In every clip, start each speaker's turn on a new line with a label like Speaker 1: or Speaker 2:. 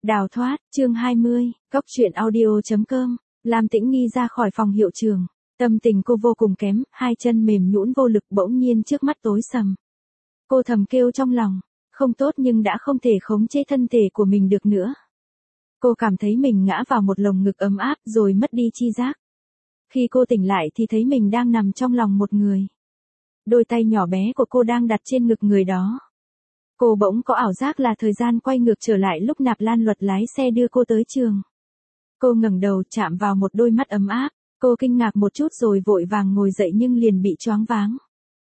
Speaker 1: Đào thoát, chương 20, Cốc truyện audio.com. Lam Tĩnh Nghi ra khỏi phòng hiệu trường. Tâm tình cô vô cùng kém, hai chân mềm nhũn vô lực, bỗng nhiên trước mắt tối sầm. Cô thầm kêu trong lòng, không tốt nhưng đã không thể khống chế thân thể của mình được nữa. Cô cảm thấy mình ngã vào một lồng ngực ấm áp rồi mất đi chi giác. Khi cô tỉnh lại thì thấy mình đang nằm trong lòng một người. Đôi tay nhỏ bé của cô đang đặt trên ngực người đó. Cô bỗng có ảo giác là thời gian quay ngược trở lại lúc Nạp Lan Luật lái xe đưa cô tới trường. Cô ngẩng đầu chạm vào một đôi mắt ấm áp, cô kinh ngạc một chút rồi vội vàng ngồi dậy nhưng liền bị choáng váng.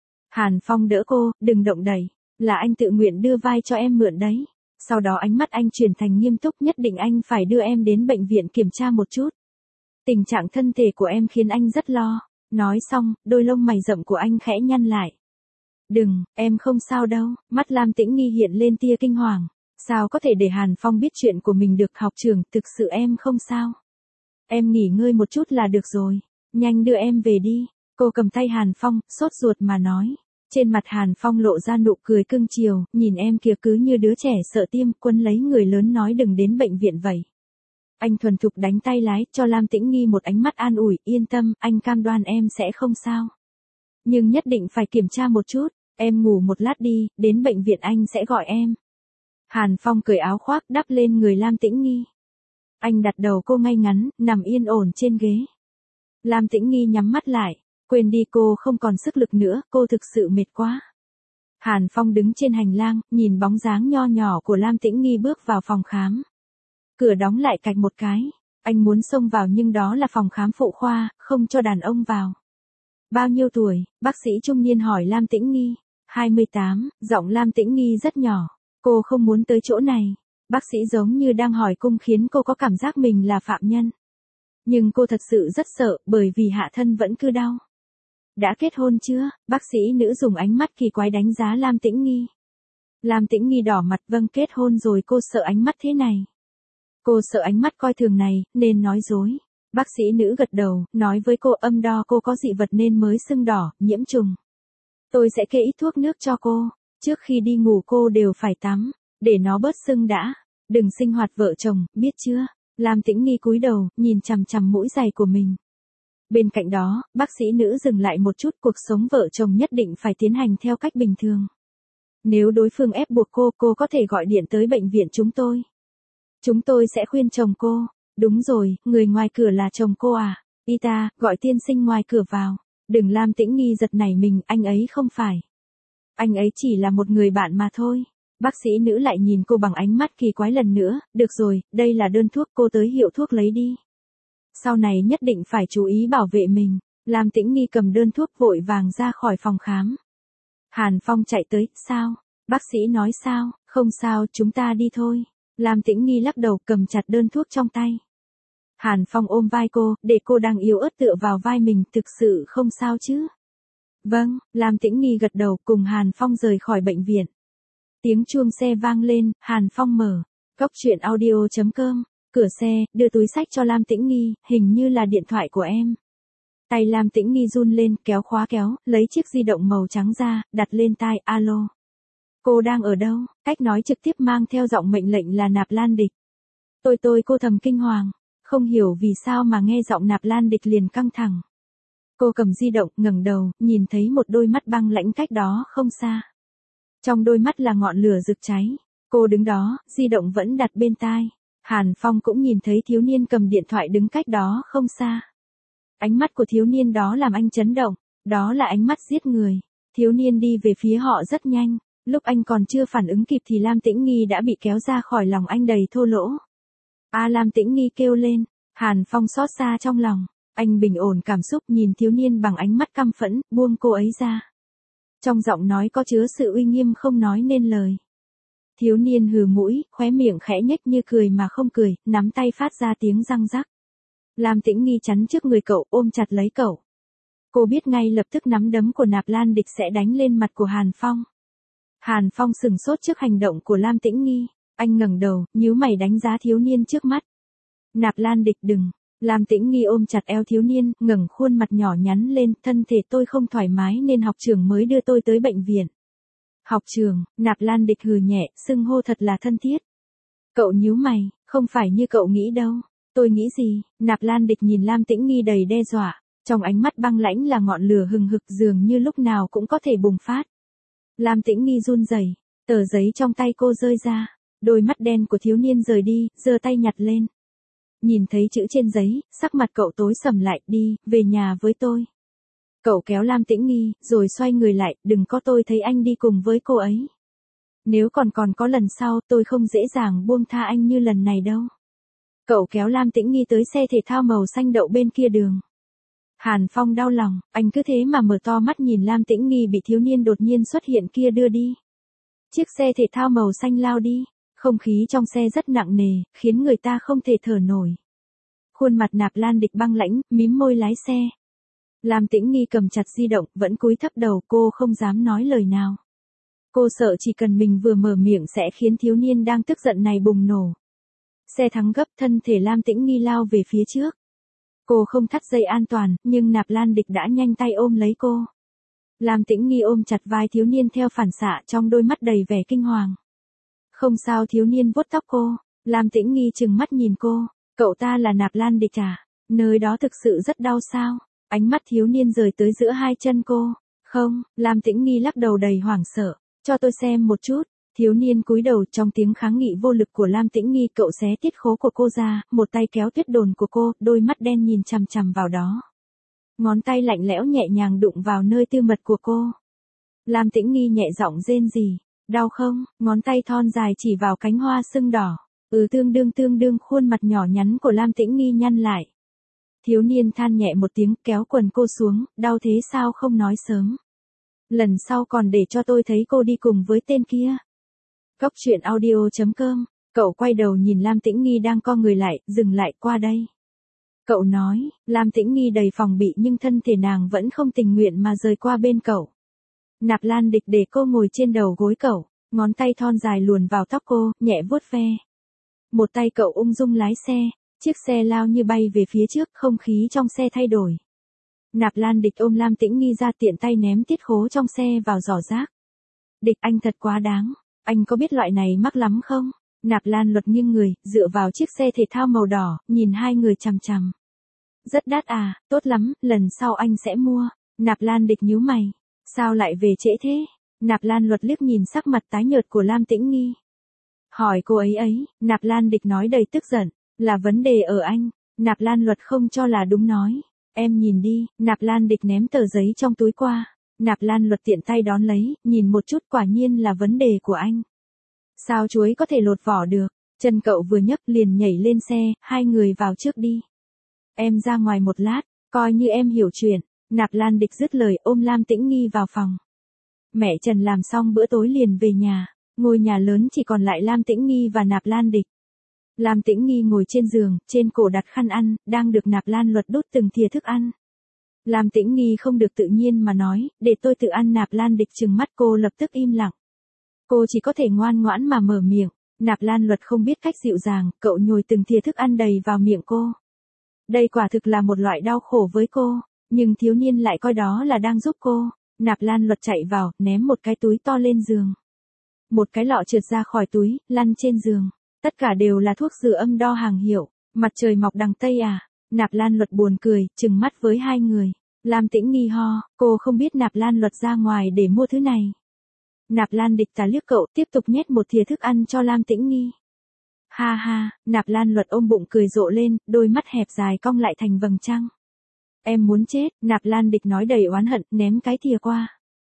Speaker 1: Hàn Phong đỡ cô, đừng động đậy, là anh tự nguyện đưa vai cho em mượn đấy. Sau đó ánh mắt anh chuyển thành nghiêm túc, nhất định anh phải đưa em đến bệnh viện kiểm tra một chút. Tình trạng thân thể của em khiến anh rất lo. Nói xong, đôi lông mày rậm của anh khẽ nhăn lại. Đừng, em không sao đâu. Mắt Lam Tĩnh Nghi hiện lên tia kinh hoàng. Sao có thể để Hàn Phong biết chuyện của mình được? Học trưởng, thực sự em không sao. Em nghỉ ngơi một chút là được rồi. Nhanh đưa em về đi. Cô cầm tay Hàn Phong, sốt ruột mà nói. Trên mặt Hàn Phong lộ ra nụ cười cưng chiều, nhìn em kìa, cứ như đứa trẻ sợ tiêm, quấn lấy người lớn nói đừng đến bệnh viện vậy. Anh thuần thục đánh tay lái, cho Lam Tĩnh Nghi một ánh mắt an ủi, yên tâm, anh cam đoan em sẽ không sao. Nhưng nhất định phải kiểm tra một chút, em ngủ một lát đi, đến bệnh viện anh sẽ gọi em. Hàn Phong cởi áo khoác đắp lên người Lam Tĩnh Nghi. Anh đặt đầu cô ngay ngắn, nằm yên ổn trên ghế. Lam Tĩnh Nghi nhắm mắt lại, quên đi cô không còn sức lực nữa, cô thực sự mệt quá. Hàn Phong đứng trên hành lang, nhìn bóng dáng nho nhỏ của Lam Tĩnh Nghi bước vào phòng khám. Cửa đóng lại cạch một cái, anh muốn xông vào nhưng đó là phòng khám phụ khoa, không cho đàn ông vào. Bao nhiêu tuổi? Bác sĩ trung niên hỏi Lam Tĩnh Nghi. 28, giọng Lam Tĩnh Nghi rất nhỏ. Cô không muốn tới chỗ này. Bác sĩ giống như đang hỏi cung khiến cô có cảm giác mình là phạm nhân. Nhưng cô thật sự rất sợ, bởi vì hạ thân vẫn cứ đau. Đã kết hôn chưa? Bác sĩ nữ dùng ánh mắt kỳ quái đánh giá Lam Tĩnh Nghi. Lam Tĩnh Nghi đỏ mặt, vâng kết hôn rồi. Cô sợ ánh mắt thế này. Cô sợ ánh mắt coi thường này, nên nói dối. Bác sĩ nữ gật đầu, nói với cô âm đo cô có dị vật nên mới sưng đỏ, nhiễm trùng. Tôi sẽ kê ít thuốc nước cho cô. Trước khi đi ngủ cô đều phải tắm, để nó bớt sưng đã. Đừng sinh hoạt vợ chồng, biết chưa? Lam Tĩnh Nghi cúi đầu, nhìn chằm chằm mũi giày của mình. Bên cạnh đó, bác sĩ nữ dừng lại một chút, cuộc sống vợ chồng nhất định phải tiến hành theo cách bình thường. Nếu đối phương ép buộc cô có thể gọi điện tới bệnh viện chúng tôi. Chúng tôi sẽ khuyên chồng cô. Đúng rồi, người ngoài cửa là chồng cô à? Ita, gọi tiên sinh ngoài cửa vào. Đừng. Lam Tĩnh Nghi giật nảy mình, anh ấy không phải. Anh ấy chỉ là một người bạn mà thôi. Bác sĩ nữ lại nhìn cô bằng ánh mắt kỳ quái lần nữa. Được rồi, đây là đơn thuốc, cô tới hiệu thuốc lấy đi. Sau này nhất định phải chú ý bảo vệ mình. Lam Tĩnh Nghi cầm đơn thuốc vội vàng ra khỏi phòng khám. Hàn Phong chạy tới, sao? Bác sĩ nói sao? Không sao, chúng ta đi thôi. Lam Tĩnh Nghi lắc đầu, cầm chặt đơn thuốc trong tay. Hàn Phong ôm vai cô, để cô đang yếu ớt tựa vào vai mình, thực sự không sao chứ? Vâng, Lam Tĩnh Nghi gật đầu, cùng Hàn Phong rời khỏi bệnh viện. Tiếng chuông xe vang lên, Hàn Phong mở. Cốc truyện audio.com. Cửa xe, đưa túi xách cho Lam Tĩnh Nghi, hình như là điện thoại của em. Tay Lam Tĩnh Nghi run lên, kéo khóa kéo, lấy chiếc di động màu trắng ra, đặt lên tai, alo. Cô đang ở đâu? Cách nói trực tiếp mang theo giọng mệnh lệnh là Nạp Lan Địch. Cô thầm kinh hoàng, không hiểu vì sao mà nghe giọng Nạp Lan Địch liền căng thẳng. Cô cầm di động, ngẩng đầu, nhìn thấy một đôi mắt băng lãnh cách đó không xa. Trong đôi mắt là ngọn lửa rực cháy. Cô đứng đó, di động vẫn đặt bên tai. Hàn Phong cũng nhìn thấy thiếu niên cầm điện thoại đứng cách đó không xa. Ánh mắt của thiếu niên đó làm anh chấn động, đó là ánh mắt giết người. Thiếu niên đi về phía họ rất nhanh. Lúc anh còn chưa phản ứng kịp thì Lam Tĩnh Nghi đã bị kéo ra khỏi lòng anh đầy thô lỗ. Lam Tĩnh Nghi kêu lên. Hàn Phong xót xa trong lòng. Anh bình ổn cảm xúc, nhìn thiếu niên bằng ánh mắt căm phẫn, buông cô ấy ra. Trong giọng nói có chứa sự uy nghiêm không nói nên lời. Thiếu niên hừ mũi, khóe miệng khẽ nhếch như cười mà không cười, nắm tay phát ra tiếng răng rắc. Lam Tĩnh Nghi chắn trước người cậu, ôm chặt lấy cậu. Cô biết ngay lập tức nắm đấm của Nạp Lan Địch sẽ đánh lên mặt của Hàn Phong. Hàn Phong sửng sốt trước hành động của Lam Tĩnh Nghi. Anh ngẩng đầu, nhíu mày đánh giá thiếu niên trước mắt. Nạp Lan Địch đừng. Lam Tĩnh Nghi ôm chặt eo thiếu niên, ngẩng khuôn mặt nhỏ nhắn lên, thân thể tôi không thoải mái nên học trưởng mới đưa tôi tới bệnh viện. Học trưởng? Nạp Lan Địch hừ nhẹ, xưng hô thật là thân thiết. Cậu nhíu mày, Không phải như cậu nghĩ đâu. Tôi nghĩ gì? Nạp Lan Địch nhìn Lam Tĩnh Nghi đầy đe dọa, trong ánh mắt băng lãnh là ngọn lửa hừng hực dường như lúc nào cũng có thể bùng phát. Lam Tĩnh Nghi run rẩy, tờ giấy trong tay cô rơi ra, đôi mắt đen của thiếu niên rời đi, giơ tay nhặt lên. Nhìn thấy chữ trên giấy, sắc mặt cậu tối sầm lại, đi, về nhà với tôi. Cậu kéo Lam Tĩnh Nghi, rồi xoay người lại, đừng có tôi thấy anh đi cùng với cô ấy. Nếu còn có lần sau tôi không dễ dàng buông tha anh như lần này đâu. Cậu kéo Lam Tĩnh Nghi tới xe thể thao màu xanh đậu bên kia đường. Hàn Phong đau lòng, anh cứ thế mà mở to mắt nhìn Lam Tĩnh Nghi bị thiếu niên đột nhiên xuất hiện kia đưa đi. Chiếc xe thể thao màu xanh lao đi, không khí trong xe rất nặng nề, khiến người ta không thể thở nổi. Khuôn mặt Nạp Lan Địch băng lãnh, mím môi lái xe. Lam Tĩnh Nghi cầm chặt di động, vẫn cúi thấp đầu, cô không dám nói lời nào. Cô sợ chỉ cần mình vừa mở miệng sẽ khiến thiếu niên đang tức giận này bùng nổ. Xe thắng gấp, thân thể Lam Tĩnh Nghi lao về phía trước. Cô không thắt dây an toàn, nhưng Nạp Lan Địch đã nhanh tay ôm lấy cô. Lam Tĩnh Nghi ôm chặt vai thiếu niên theo phản xạ, trong đôi mắt đầy vẻ kinh hoàng. Không sao, thiếu niên vuốt tóc cô. Lam Tĩnh Nghi trừng mắt nhìn cô. Cậu ta là Nạp Lan Địch à? Nơi đó thực sự rất đau sao? Ánh mắt thiếu niên rời tới giữa hai chân cô. Không, Lam Tĩnh Nghi lắc đầu đầy hoảng sợ. Cho tôi xem một chút. Thiếu niên cúi đầu, trong tiếng kháng nghị vô lực của Lam Tĩnh Nghi, cậu xé tiết khố của cô ra, một tay kéo tuyết đồn của cô, đôi mắt đen nhìn chằm chằm vào đó. Ngón tay lạnh lẽo nhẹ nhàng đụng vào nơi tư mật của cô. Lam Tĩnh Nghi nhẹ giọng rên rỉ. Đau không? Ngón tay thon dài chỉ vào cánh hoa sưng đỏ. Tương đương, khuôn mặt nhỏ nhắn của Lam Tĩnh Nghi nhăn lại. Thiếu niên than nhẹ một tiếng, kéo quần cô xuống, đau thế sao không nói sớm. Lần sau còn để cho tôi thấy cô đi cùng với tên kia. Cốc truyện audio.com, cậu quay đầu nhìn Lam Tĩnh Nghi đang co người lại, dừng lại, qua đây. Cậu nói, Lam Tĩnh Nghi đầy phòng bị nhưng thân thể nàng vẫn không tình nguyện mà rời qua bên cậu. Nạp Lan Địch để cô ngồi trên đầu gối cậu, ngón tay thon dài luồn vào tóc cô, nhẹ vuốt ve. Một tay cậu ung dung lái xe, chiếc xe lao như bay về phía trước, không khí trong xe thay đổi. Nạp Lan Địch ôm Lam Tĩnh Nghi ra, tiện tay ném tiết khố trong xe vào giỏ rác. Địch, anh thật quá đáng, anh có biết loại này mắc lắm không? Nạp Lan Luật nghiêng người, dựa vào chiếc xe thể thao màu đỏ, nhìn hai người chằm chằm. Rất đắt à, tốt lắm, lần sau anh sẽ mua. Nạp Lan Địch nhíu mày. Sao lại về trễ thế? Nạp Lan Luật liếc nhìn sắc mặt tái nhợt của Lam Tĩnh Nghi. Hỏi cô ấy, Nạp Lan Địch nói đầy tức giận, là vấn đề ở anh. Nạp Lan Luật không cho là đúng nói. Em nhìn đi, Nạp Lan Địch ném tờ giấy trong túi qua. Nạp Lan Luật tiện tay đón lấy, nhìn một chút, quả nhiên là vấn đề của anh. Sao chuối có thể lột vỏ được? Chân cậu vừa nhấc liền nhảy lên xe, hai người vào trước đi. Em ra ngoài một lát, coi như em hiểu chuyện. Nạp Lan Địch dứt lời, ôm Lam Tĩnh Nghi vào phòng. Mẹ Trần làm xong bữa tối liền về nhà, ngôi nhà lớn chỉ còn lại Lam Tĩnh Nghi và Nạp Lan Địch. Lam Tĩnh Nghi ngồi trên giường, trên cổ đặt khăn ăn, đang được Nạp Lan Luật đút từng thìa thức ăn. Lam Tĩnh Nghi không được tự nhiên mà nói, để tôi tự ăn. Nạp Lan Địch trừng mắt cô, lập tức im lặng. Cô chỉ có thể ngoan ngoãn mà mở miệng. Nạp Lan Luật không biết cách dịu dàng, cậu nhồi từng thìa thức ăn đầy vào miệng cô. Đây quả thực là một loại đau khổ với cô, nhưng thiếu niên lại coi đó là đang giúp cô. Nạp Lan Luật chạy vào, ném một cái túi to lên giường. Một cái lọ trượt ra khỏi túi, lăn trên giường. Tất cả đều là thuốc dừa âm đo hàng hiệu. Mặt trời mọc đằng Tây à? Nạp Lan Luật buồn cười, trừng mắt với hai người. Lam Tĩnh Nghi ho, cô không biết Nạp Lan Luật ra ngoài để mua thứ này. Nạp Lan Địch tà liếc cậu, tiếp tục nhét một thìa thức ăn cho Lam Tĩnh Nghi. Ha ha, Nạp Lan Luật ôm bụng cười rộ lên, đôi mắt hẹp dài cong lại thành vầng trăng. Em muốn chết, Nạp Lan Địch nói đầy oán hận, ném cái thìa qua.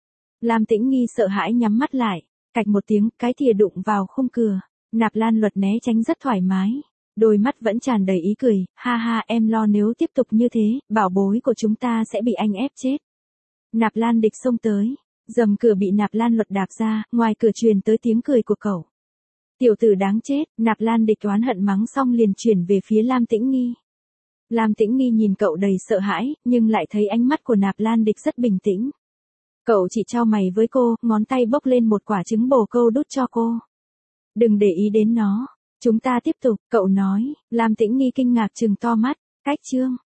Speaker 1: Lam Tĩnh Nghi sợ hãi nhắm mắt lại, cạch một tiếng, cái thìa đụng vào khung cửa. Nạp Lan Luật né tránh rất thoải mái, đôi mắt vẫn tràn đầy ý cười, ha ha, em lo nếu tiếp tục như thế, bảo bối của chúng ta sẽ bị anh ép chết. Nạp Lan Địch xông tới, rầm cửa bị Nạp Lan Luật đạp ra, ngoài cửa truyền tới tiếng cười của cậu. Tiểu tử đáng chết, Nạp Lan Địch oán hận mắng xong liền chuyển về phía Lam Tĩnh Nghi. Lam Tĩnh Nghi nhìn cậu đầy sợ hãi, nhưng lại thấy ánh mắt của Nạp Lan Địch rất bình tĩnh. Cậu chỉ chau mày với cô, ngón tay bốc lên một quả trứng bồ câu đút cho cô. Đừng để ý đến nó, chúng ta tiếp tục, cậu nói. Lam Tĩnh Nghi kinh ngạc trừng to mắt, cách chương.